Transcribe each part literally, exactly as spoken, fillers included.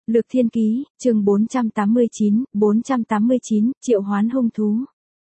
Lược Thiên Ký, chương bốn trăm tám mươi chín, bốn trăm tám mươi chín, triệu hoán hung thú.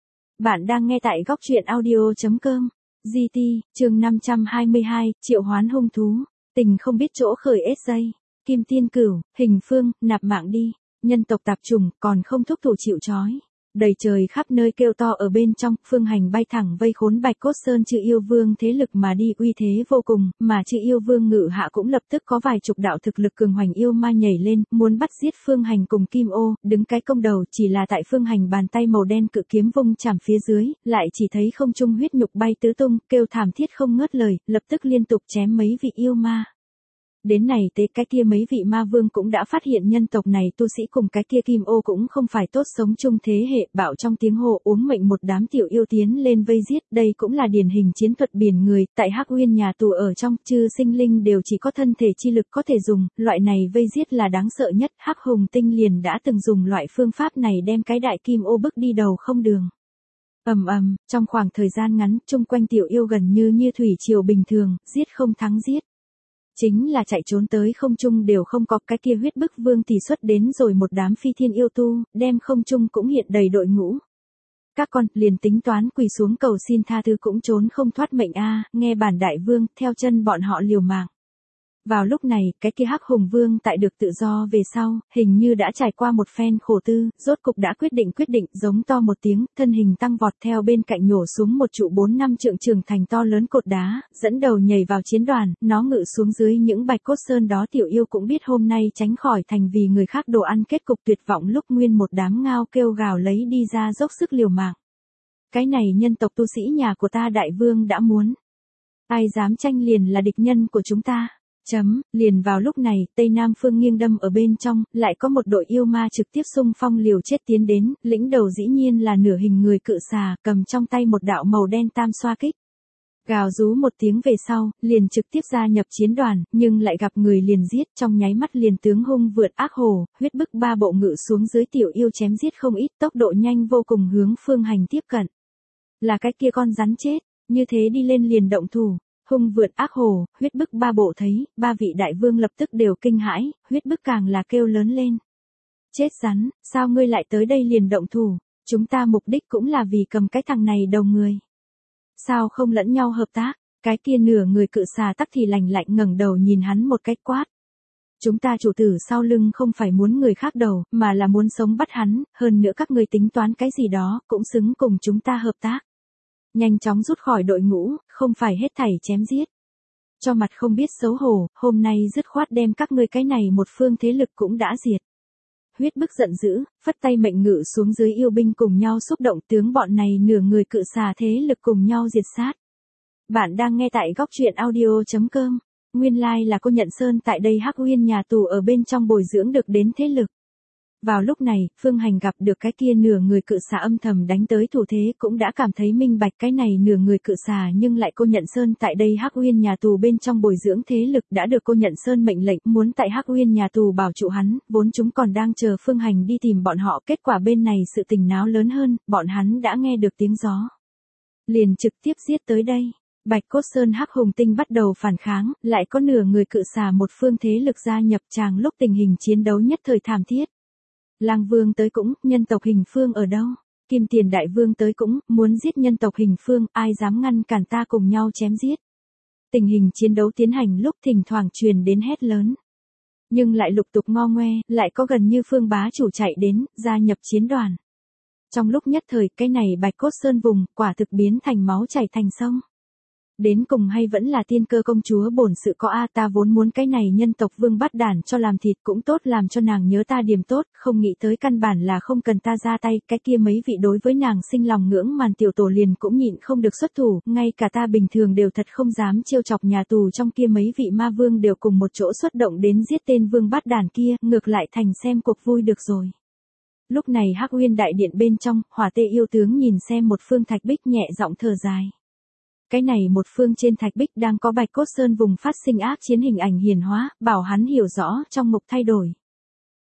Bạn đang nghe tại góc truyện audio chấm com. giê tê, chương năm trăm hai mươi hai, triệu hoán hung thú. Tình không biết chỗ khởi ết dây. Kim Tiên Cửu, Hình Phương, nạp mạng đi. Nhân tộc tạp chủng còn không thúc thủ chịu trói. Đầy trời khắp nơi kêu to ở bên trong, Phương Hành bay thẳng vây khốn Bạch Cốt Sơn Chư Yêu Vương thế lực mà đi, uy thế vô cùng, mà Chư Yêu Vương ngự hạ cũng lập tức có vài chục đạo thực lực cường hoành yêu ma nhảy lên, muốn bắt giết Phương Hành cùng Kim Ô, đứng cái công đầu, chỉ là tại Phương Hành bàn tay màu đen cự kiếm vung chảm phía dưới, lại chỉ thấy không trung huyết nhục bay tứ tung, kêu thảm thiết không ngớt lời, lập tức liên tục chém mấy vị yêu ma. Đến này tế cái kia mấy vị ma vương cũng đã phát hiện nhân tộc này tu sĩ cùng cái kia Kim Ô cũng không phải tốt sống chung thế hệ, bảo trong tiếng hồ uống mệnh một đám tiểu yêu tiến lên vây giết, đây cũng là điển hình chiến thuật biển người, tại Hắc Uyên nhà tù ở trong, chư sinh linh đều chỉ có thân thể chi lực có thể dùng, loại này vây giết là đáng sợ nhất, Hắc Hùng Tinh liền đã từng dùng loại phương pháp này đem cái đại Kim Ô bức đi đầu không đường. Ầm ầm, trong khoảng thời gian ngắn, chung quanh tiểu yêu gần như như thủy triều bình thường, giết không thắng giết. Chính là chạy trốn tới không trung đều không có, cái kia huyết bức vương thì xuất đến rồi một đám phi thiên yêu tu, đem không trung cũng hiện đầy đội ngũ. Các con liền tính toán quỳ xuống cầu xin tha thứ cũng trốn không thoát mệnh a, nghe bản đại vương, theo chân bọn họ liều mạng. Vào lúc này, cái kia Hắc Hùng Vương tại được tự do về sau, hình như đã trải qua một phen khổ tư, rốt cục đã quyết định quyết định, giống to một tiếng, thân hình tăng vọt theo bên cạnh nhổ xuống một trụ bốn năm trượng trường thành to lớn cột đá, dẫn đầu nhảy vào chiến đoàn, nó ngự xuống dưới những Bạch Cốt Sơn đó tiểu yêu cũng biết hôm nay tránh khỏi thành vì người khác đồ ăn kết cục tuyệt vọng lúc nguyên một đám ngao kêu gào lấy đi ra dốc sức liều mạng. Cái này nhân tộc tu sĩ nhà của ta đại vương đã muốn. Ai dám tranh liền là địch nhân của chúng ta. Chấm, liền vào lúc này, Tây Nam phương nghiêng đâm ở bên trong, lại có một đội yêu ma trực tiếp xung phong liều chết tiến đến, lĩnh đầu dĩ nhiên là nửa hình người cự xà, cầm trong tay một đạo màu đen tam xoa kích. Gào rú một tiếng về sau, liền trực tiếp gia nhập chiến đoàn, nhưng lại gặp người liền giết, trong nháy mắt liền tướng hung vượt ác hồ, huyết bức ba bộ ngự xuống dưới tiểu yêu chém giết không ít, tốc độ nhanh vô cùng hướng Phương Hành tiếp cận. Là cái kia con rắn chết, như thế đi lên liền động thủ. Hung vượt ác hồ, huyết bức ba bộ thấy, ba vị đại vương lập tức đều kinh hãi, huyết bức càng là kêu lớn lên. Chết rắn, sao ngươi lại tới đây liền động thủ, chúng ta mục đích cũng là vì cầm cái thằng này đầu người. Sao không lẫn nhau hợp tác, cái kia nửa người cự xà tắc thì lành lạnh ngẩng đầu nhìn hắn một cách quát. Chúng ta chủ tử sau lưng không phải muốn người khác đầu, mà là muốn sống bắt hắn, hơn nữa các ngươi tính toán cái gì đó, cũng xứng cùng chúng ta hợp tác. Nhanh chóng rút khỏi đội ngũ, không phải hết thảy chém giết. Cho mặt không biết xấu hổ, hôm nay dứt khoát đem các ngươi cái này một phương thế lực cũng đã diệt. Huyết bức giận dữ, phất tay mệnh ngự xuống dưới yêu binh cùng nhau xúc động tướng bọn này nửa người cự xà thế lực cùng nhau diệt sát. Bạn đang nghe tại góc truyện audio chấm com. Nguyên lai like là cô Nhận Sơn tại đây Hắc Uyên nhà tù ở bên trong bồi dưỡng được đến thế lực. Vào lúc này, Phương Hành gặp được cái kia nửa người cự xà âm thầm đánh tới thủ thế cũng đã cảm thấy minh bạch cái này nửa người cự xà nhưng lại cô Nhận Sơn tại đây Hắc Uyên nhà tù bên trong bồi dưỡng thế lực đã được cô Nhận Sơn mệnh lệnh muốn tại Hắc Uyên nhà tù bảo trụ hắn, vốn chúng còn đang chờ Phương Hành đi tìm bọn họ, kết quả bên này sự tình náo lớn hơn, bọn hắn đã nghe được tiếng gió. Liền trực tiếp giết tới đây. Bạch Cốt Sơn Hắc Hùng Tinh bắt đầu phản kháng, lại có nửa người cự xà một phương thế lực gia nhập tràng lúc tình hình chiến đấu nhất thời thảm thiết. Lang Vương tới cũng, nhân tộc Hình Phương ở đâu? Kim Tiền Đại Vương tới cũng, muốn giết nhân tộc Hình Phương, ai dám ngăn cản ta cùng nhau chém giết. Tình hình chiến đấu tiến hành lúc thỉnh thoảng truyền đến hét lớn. Nhưng lại lục tục ngo ngoe, lại có gần như Phương bá chủ chạy đến, gia nhập chiến đoàn. Trong lúc nhất thời, cái này Bạch Cốt Sơn vùng, quả thực biến thành máu chảy thành sông. Đến cùng hay vẫn là tiên cơ công chúa bổn sự có a, ta vốn muốn cái này nhân tộc vương bắt đản cho làm thịt cũng tốt làm cho nàng nhớ ta điểm tốt, không nghĩ tới căn bản là không cần ta ra tay, cái kia mấy vị đối với nàng sinh lòng ngưỡng màn tiểu tổ liền cũng nhịn không được xuất thủ, ngay cả ta bình thường đều thật không dám trêu chọc nhà tù trong kia mấy vị ma vương đều cùng một chỗ xuất động đến giết tên vương bắt đản kia, ngược lại thành xem cuộc vui được rồi. Lúc này Hắc Uyên đại điện bên trong, Hỏa Tê yêu tướng nhìn xem một phương thạch bích nhẹ giọng thở dài. Cái này một phương trên thạch bích đang có Bạch Cốt Sơn vùng phát sinh ác chiến hình ảnh hiển hóa, bảo hắn hiểu rõ trong mục thay đổi.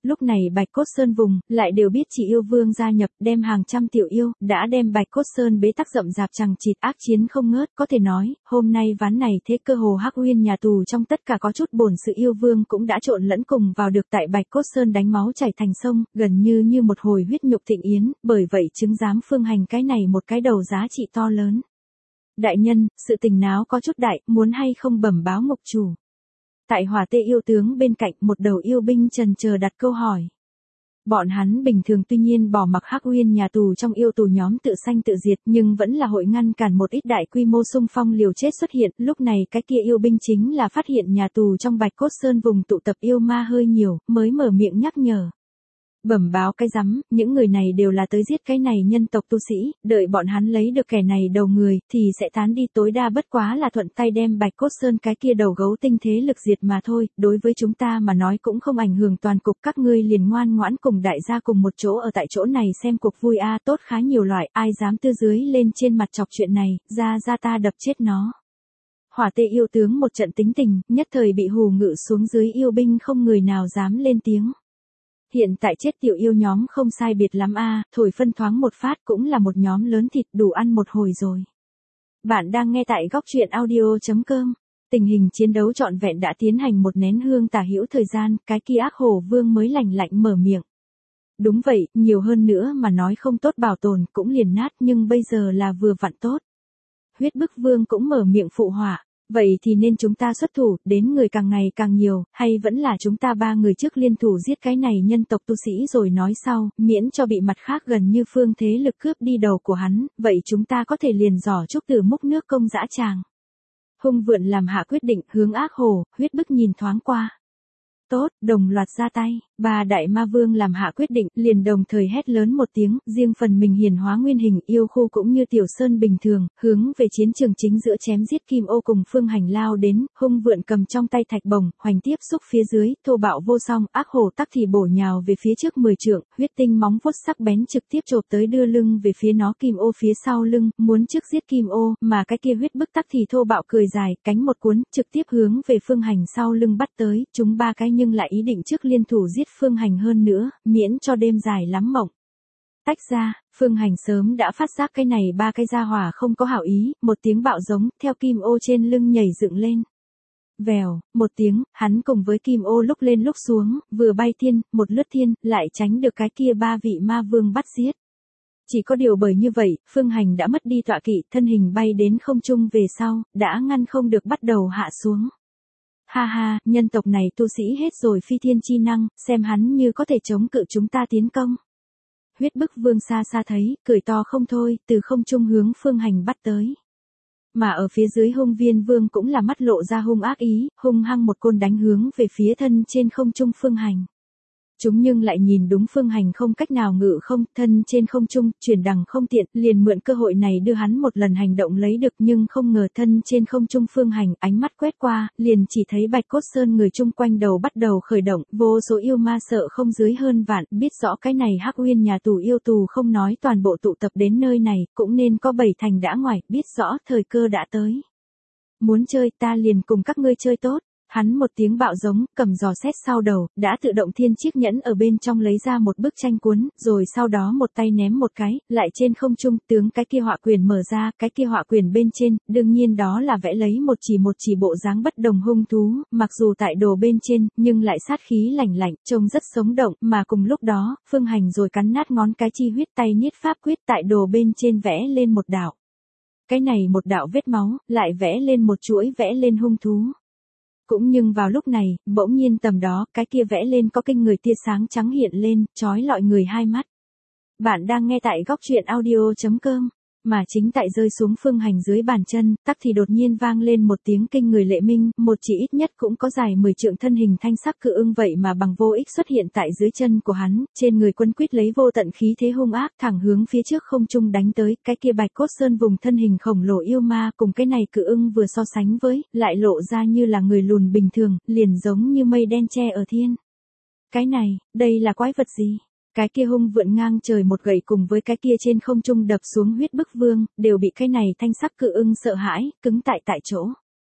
Lúc này Bạch Cốt Sơn vùng, lại đều biết chỉ yêu vương gia nhập, đem hàng trăm tiểu yêu, đã đem Bạch Cốt Sơn bế tắc rậm rạp chằng chịt ác chiến không ngớt, có thể nói, hôm nay ván này thế cơ hồ Hắc Uyên nhà tù trong tất cả có chút bổn sự yêu vương cũng đã trộn lẫn cùng vào được tại Bạch Cốt Sơn đánh máu chảy thành sông, gần như như một hồi huyết nhục thịnh yến, bởi vậy chứng giám Phương Hành cái này một cái đầu giá trị to lớn. Đại nhân, sự tình náo có chút đại, muốn hay không bẩm báo ngục chủ. Tại Hỏa Tê yêu tướng bên cạnh, một đầu yêu binh trần chờ đặt câu hỏi. Bọn hắn bình thường tuy nhiên bỏ mặc Hắc Uyên nhà tù trong yêu tù nhóm tự sanh tự diệt, nhưng vẫn là hội ngăn cản một ít đại quy mô xung phong liều chết xuất hiện, lúc này cái kia yêu binh chính là phát hiện nhà tù trong Bạch Cốt Sơn vùng tụ tập yêu ma hơi nhiều, mới mở miệng nhắc nhở. Bẩm báo cái rắm, những người này đều là tới giết cái này nhân tộc tu sĩ, đợi bọn hắn lấy được kẻ này đầu người, thì sẽ tán đi, tối đa bất quá là thuận tay đem Bạch Cốt Sơn cái kia đầu gấu tinh thế lực diệt mà thôi, đối với chúng ta mà nói cũng không ảnh hưởng toàn cục, các ngươi liền ngoan ngoãn cùng đại gia cùng một chỗ ở tại chỗ này xem cuộc vui a, tốt khá nhiều loại, ai dám tư dưới lên trên mặt chọc chuyện này, ra ra ta đập chết nó. Hỏa Tê yêu tướng một trận tính tình, nhất thời bị hù ngự xuống dưới, yêu binh không người nào dám lên tiếng. Hiện tại chết tiểu yêu nhóm không sai biệt lắm a, thổi phân thoáng một phát cũng là một nhóm lớn thịt đủ ăn một hồi rồi. Bạn đang nghe tại góc truyện audio chấm com. Tình hình chiến đấu trọn vẹn đã tiến hành một nén hương tả hữu thời gian, cái kia ác hổ vương mới lành lạnh mở miệng. Đúng vậy, nhiều hơn nữa mà nói không tốt bảo tồn cũng liền nát, nhưng bây giờ là vừa vặn tốt. Huyết Bức Vương cũng mở miệng phụ họa. Vậy thì nên chúng ta xuất thủ, đến người càng ngày càng nhiều, hay vẫn là chúng ta ba người trước liên thủ giết cái này nhân tộc tu sĩ rồi nói sau, miễn cho bị mặt khác gần như phương thế lực cướp đi đầu của hắn, vậy chúng ta có thể liền giỏ trúc từ múc nước công dã tràng. Hung Vượn làm hạ quyết định, hướng Ác Hổ, Huyết Bức nhìn thoáng qua. Tốt, đồng loạt ra tay, ba đại ma vương làm hạ quyết định, liền đồng thời hét lớn một tiếng, riêng phần mình hiển hóa nguyên hình, yêu khu cũng như tiểu sơn bình thường, hướng về chiến trường chính giữa chém giết Kim Ô cùng Phương Hành lao đến, Hung Vượn cầm trong tay thạch bồng, hoành tiếp xúc phía dưới, thô bạo vô song, Ác Hổ tắc thì bổ nhào về phía trước mười trượng, huyết tinh móng vuốt sắc bén trực tiếp chộp tới đưa lưng về phía nó Kim Ô phía sau lưng, muốn trước giết Kim Ô, mà cái kia Huyết Bức tắc thì thô bạo cười dài, cánh một cuốn, trực tiếp hướng về Phương Hành sau lưng bắt tới, chúng ba cái nhưng lại ý định trước liên thủ giết Phương Hành hơn nữa, miễn cho đêm dài lắm mộng. Tách ra, Phương Hành sớm đã phát giác cái này ba cái gia hỏa không có hảo ý, một tiếng bạo giống, theo Kim Ô trên lưng nhảy dựng lên. Vèo, một tiếng, hắn cùng với Kim Ô lúc lên lúc xuống, vừa bay thiên, một lướt thiên, lại tránh được cái kia ba vị ma vương bắt giết. Chỉ có điều bởi như vậy, Phương Hành đã mất đi tọa kỵ, thân hình bay đến không trung về sau, đã ngăn không được bắt đầu hạ xuống. Ha ha, nhân tộc này tu sĩ hết rồi phi thiên chi năng, xem hắn như có thể chống cự chúng ta tiến công. Huyết Bức Vương xa xa thấy, cười to không thôi, từ không trung hướng Phương Hành bắt tới. Mà ở phía dưới Hung Viên Vương cũng là mắt lộ ra hung ác ý, hung hăng một côn đánh hướng về phía thân trên không trung Phương Hành. Chúng nhưng lại nhìn đúng Phương Hành không cách nào ngự không, thân trên không trung, chuyển đằng không tiện, liền mượn cơ hội này đưa hắn một lần hành động lấy được, nhưng không ngờ thân trên không trung Phương Hành, ánh mắt quét qua, liền chỉ thấy Bạch Cốt Sơn người chung quanh đầu bắt đầu khởi động, vô số yêu ma sợ không dưới hơn vạn, biết rõ cái này Hắc Uyên nhà tù yêu tù không nói toàn bộ tụ tập đến nơi này, cũng nên có bảy thành đã ngoài, biết rõ thời cơ đã tới. Muốn chơi ta liền cùng các ngươi chơi tốt. Hắn một tiếng bạo giống, cầm giò xét sau đầu, đã tự động thiên chiếc nhẫn ở bên trong lấy ra một bức tranh cuốn, rồi sau đó một tay ném một cái, lại trên không trung, tướng cái kia họa quyền mở ra, cái kia họa quyền bên trên, đương nhiên đó là vẽ lấy một chỉ một chỉ bộ dáng bất đồng hung thú, mặc dù tại đồ bên trên, nhưng lại sát khí lạnh lạnh, trông rất sống động, mà cùng lúc đó, Phương Hành rồi cắn nát ngón cái chi huyết tay niết pháp quyết tại đồ bên trên vẽ lên một đạo. Cái này một đạo vết máu, lại vẽ lên một chuỗi vẽ lên hung thú. Cũng nhưng vào lúc này, bỗng nhiên tầm đó, cái kia vẽ lên có kinh người tia sáng trắng hiện lên, chói lọi người hai mắt. Bạn đang nghe tại góc truyện audio chấm com. Mà chính tại rơi xuống Phương Hành dưới bàn chân, tắc thì đột nhiên vang lên một tiếng kinh người lệ minh, một chỉ ít nhất cũng có dài mười trượng thân hình thanh sắc cự ưng vậy mà bằng vô ích xuất hiện tại dưới chân của hắn, trên người quân quyết lấy vô tận khí thế hung ác thẳng hướng phía trước không trung đánh tới, cái kia Bạch Cốt Sơn vùng thân hình khổng lồ yêu ma cùng cái này cự ưng vừa so sánh với, lại lộ ra như là người lùn bình thường, liền giống như mây đen che ở thiên. Cái này, đây là quái vật gì? Cái kia Hung Vượn ngang trời một gậy cùng với cái kia trên không trung đập xuống Huyết Bức Vương, đều bị cái này thanh sắc cự ưng sợ hãi, cứng tại tại chỗ.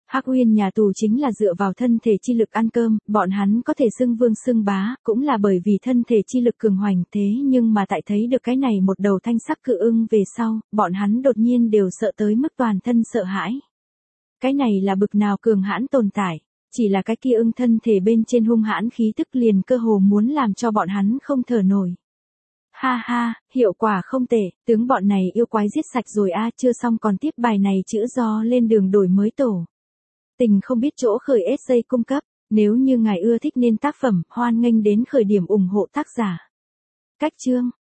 Hắc Uyên nhà tù chính là dựa vào thân thể chi lực ăn cơm, bọn hắn có thể xưng vương xưng bá, cũng là bởi vì thân thể chi lực cường hoành thế nhưng mà tại thấy được cái này một đầu thanh sắc cự ưng về sau, bọn hắn đột nhiên đều sợ tới mức toàn thân sợ hãi. Cái này là bực nào cường hãn tồn tại, chỉ là cái kia ưng thân thể bên trên hung hãn khí tức liền cơ hồ muốn làm cho bọn hắn không thở nổi. Ha ha, hiệu quả không tệ, tướng bọn này yêu quái giết sạch rồi a, chưa xong còn tiếp bài này chữa do lên đường đổi mới tổ. Tình không biết chỗ khởi ét giê cung cấp, nếu như ngài ưa thích nên tác phẩm, hoan nghênh đến khởi điểm ủng hộ tác giả. Cách chương